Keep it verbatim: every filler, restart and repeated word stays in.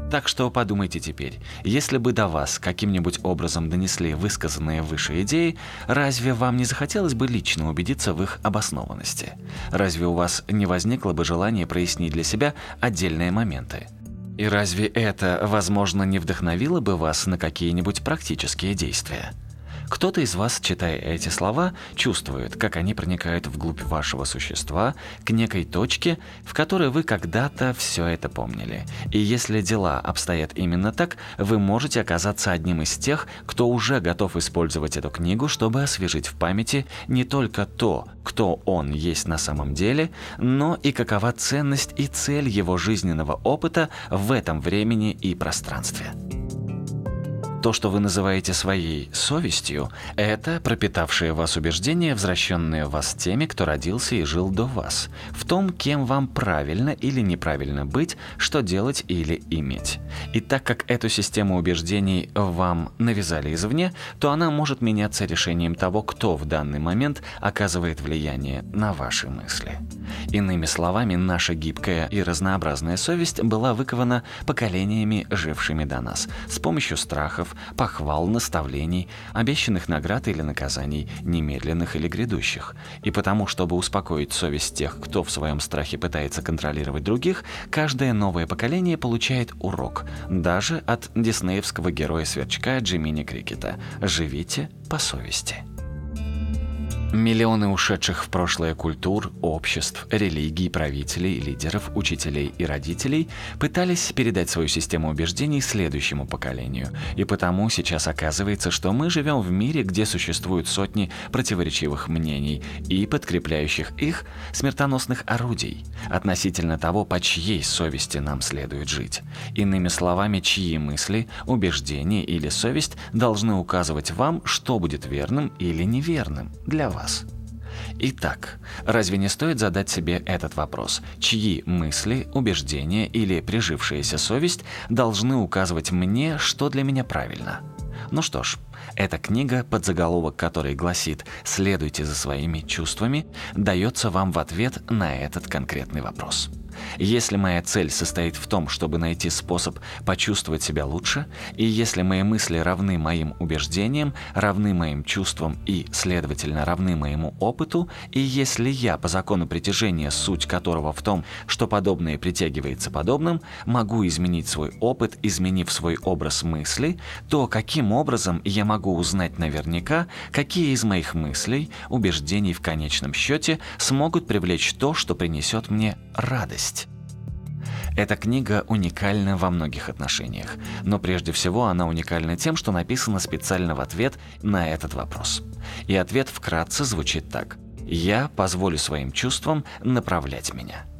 Так что подумайте теперь, если бы до вас каким-нибудь образом донесли высказанные выше идеи, разве вам не захотелось бы лично убедиться в их обоснованности? Разве у вас не возникло бы желание прояснить для себя отдельные моменты? И разве это, возможно, не вдохновило бы вас на какие-нибудь практические действия? Кто-то из вас, читая эти слова, чувствует, как они проникают вглубь вашего существа, к некой точке, в которой вы когда-то все это помнили. И если дела обстоят именно так, вы можете оказаться одним из тех, кто уже готов использовать эту книгу, чтобы освежить в памяти не только то, кто он есть на самом деле, но и какова ценность и цель его жизненного опыта в этом времени и пространстве. То, что вы называете своей совестью, это пропитавшие вас убеждения, возвращенные в вас теми, кто родился и жил до вас, в том, кем вам правильно или неправильно быть, что делать или иметь. И так как эту систему убеждений вам навязали извне, то она может меняться решением того, кто в данный момент оказывает влияние на ваши мысли. Иными словами, наша гибкая и разнообразная совесть была выкована поколениями, жившими до нас, с помощью страхов, похвал, наставлений, обещанных наград или наказаний, немедленных или грядущих. И потому, чтобы успокоить совесть тех, кто в своем страхе пытается контролировать других, каждое новое поколение получает урок, даже от диснеевского героя-сверчка Джимини Крикета: «Живите по совести». Миллионы ушедших в прошлое культур, обществ, религий, правителей, лидеров, учителей и родителей пытались передать свою систему убеждений следующему поколению. И потому сейчас оказывается, что мы живем в мире, где существуют сотни противоречивых мнений и подкрепляющих их смертоносных орудий относительно того, по чьей совести нам следует жить. Иными словами, чьи мысли, убеждения или совесть должны указывать вам, что будет верным или неверным для вас. Вас. Итак, разве не стоит задать себе этот вопрос? Чьи мысли, убеждения или прижившаяся совесть должны указывать мне, что для меня правильно? Ну что ж, эта книга, подзаголовок которой гласит «Следуйте за своими чувствами», дается вам в ответ на этот конкретный вопрос. Если моя цель состоит в том, чтобы найти способ почувствовать себя лучше, и если мои мысли равны моим убеждениям, равны моим чувствам и, следовательно, равны моему опыту, и если я, по закону притяжения, суть которого в том, что подобное притягивается подобным, могу изменить свой опыт, изменив свой образ мысли, то каким образом я могу узнать наверняка, какие из моих мыслей, убеждений в конечном счете смогут привлечь то, что принесет мне радость? Эта книга уникальна во многих отношениях, но прежде всего она уникальна тем, что написана специально в ответ на этот вопрос. И ответ вкратце звучит так: «Я позволю своим чувствам направлять меня».